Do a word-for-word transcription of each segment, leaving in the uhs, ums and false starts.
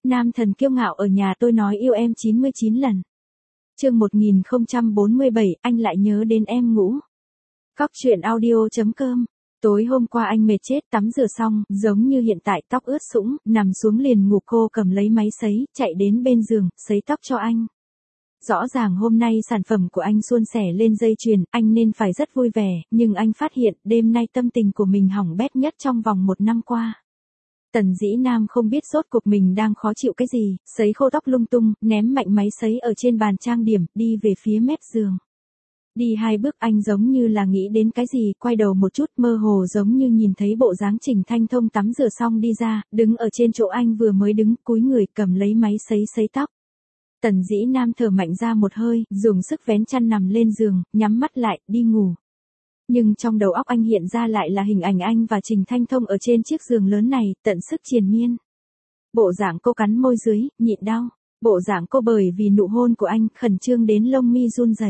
Nam thần kiêu ngạo ở nhà tôi nói yêu em chín mươi chín lần. Chương một nghìn không trăm bốn mươi bảy, anh lại nhớ đến em ngủ. Cóc truyện audio chấm com. Tối hôm qua anh mệt chết, tắm rửa xong, giống như hiện tại, tóc ướt sũng, nằm xuống liền ngủ. Cô cầm lấy máy sấy, chạy đến bên giường, sấy tóc cho anh. Rõ ràng hôm nay sản phẩm của anh suôn sẻ lên dây chuyền, anh nên phải rất vui vẻ, nhưng anh phát hiện đêm nay tâm tình của mình hỏng bét nhất trong vòng một năm qua. Tần Dĩ Nam không biết rốt cuộc mình đang khó chịu cái gì, sấy khô tóc lung tung, ném mạnh máy sấy ở trên bàn trang điểm, đi về phía mép giường. Đi hai bước anh giống như là nghĩ đến cái gì, quay đầu một chút, mơ hồ giống như nhìn thấy bộ dáng Trình Thanh Thông tắm rửa xong đi ra, đứng ở trên chỗ anh vừa mới đứng, cúi người cầm lấy máy sấy sấy tóc. Tần Dĩ Nam thở mạnh ra một hơi, dùng sức vén chăn nằm lên giường, nhắm mắt lại, đi ngủ. Nhưng trong đầu óc anh hiện ra lại là hình ảnh anh và Trình Thanh Thông ở trên chiếc giường lớn này, tận sức triền miên. Bộ dạng cô cắn môi dưới, nhịn đau. Bộ dạng cô bởi vì nụ hôn của anh, khẩn trương đến lông mi run rẩy.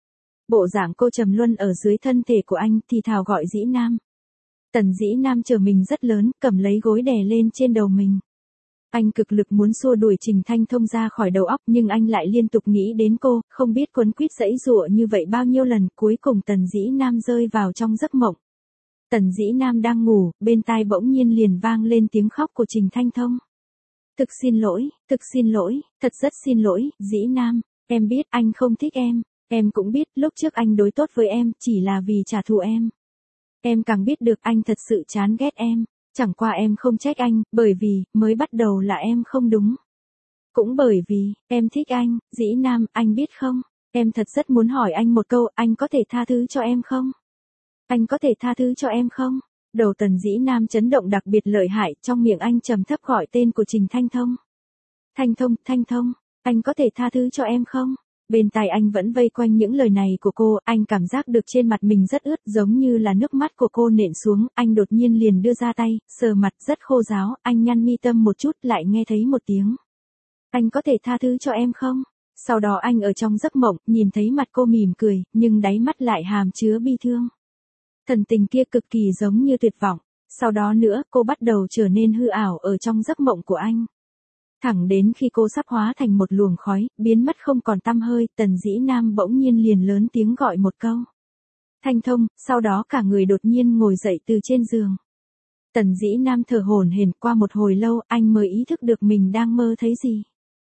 Bộ dạng cô trầm luân ở dưới thân thể của anh, thì thào gọi Dĩ Nam. Tần Dĩ Nam trở mình rất lớn, cầm lấy gối đè lên trên đầu mình. Anh cực lực muốn xua đuổi Trình Thanh Thông ra khỏi đầu óc, nhưng anh lại liên tục nghĩ đến cô, không biết quấn quýt giãy giụa như vậy bao nhiêu lần, cuối cùng Tần Dĩ Nam rơi vào trong giấc mộng. Tần Dĩ Nam đang ngủ, bên tai bỗng nhiên liền vang lên tiếng khóc của Trình Thanh Thông. Thực xin lỗi, thực xin lỗi, thật rất xin lỗi, Dĩ Nam, em biết anh không thích em, em cũng biết lúc trước anh đối tốt với em chỉ là vì trả thù em. Em càng biết được anh thật sự chán ghét em. Chẳng qua em không trách anh, bởi vì, mới bắt đầu là em không đúng. Cũng bởi vì, em thích anh, Dĩ Nam, anh biết không? Em thật rất muốn hỏi anh một câu, anh có thể tha thứ cho em không? Anh có thể tha thứ cho em không? Đầu Tần Dĩ Nam chấn động đặc biệt lợi hại, trong miệng anh trầm thấp gọi tên của Trình Thanh Thông. Thanh Thông, Thanh Thông, anh có thể tha thứ cho em không? Bên tai anh vẫn vây quanh những lời này của cô, anh cảm giác được trên mặt mình rất ướt, giống như là nước mắt của cô nện xuống, anh đột nhiên liền đưa ra tay, sờ mặt rất khô ráo, anh nhăn mi tâm một chút, lại nghe thấy một tiếng. Anh có thể tha thứ cho em không? Sau đó anh ở trong giấc mộng, nhìn thấy mặt cô mỉm cười, nhưng đáy mắt lại hàm chứa bi thương. Thần tình kia cực kỳ giống như tuyệt vọng, sau đó nữa, cô bắt đầu trở nên hư ảo ở trong giấc mộng của anh. Thẳng đến khi cô sắp hóa thành một luồng khói, biến mất không còn tăm hơi, Tần Dĩ Nam bỗng nhiên liền lớn tiếng gọi một câu. Thanh Thông, sau đó cả người đột nhiên ngồi dậy từ trên giường. Tần Dĩ Nam thở hổn hển, qua một hồi lâu, anh mới ý thức được mình đang mơ thấy gì.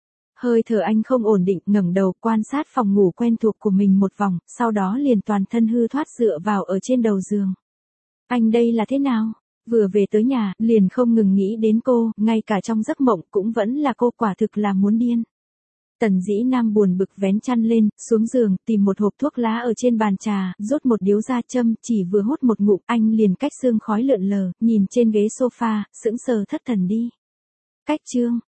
Hơi thở anh không ổn định, ngẩng đầu quan sát phòng ngủ quen thuộc của mình một vòng, sau đó liền toàn thân hư thoát dựa vào ở trên đầu giường. Anh đây là thế nào? Vừa về tới nhà, liền không ngừng nghĩ đến cô, ngay cả trong giấc mộng cũng vẫn là cô, quả thực là muốn điên. Tần Dĩ Nam buồn bực vén chăn lên, xuống giường, tìm một hộp thuốc lá ở trên bàn trà, rút một điếu ra châm, chỉ vừa hút một ngụm, anh liền cách sương khói lượn lờ, nhìn trên ghế sofa, sững sờ thất thần đi. Cách chương,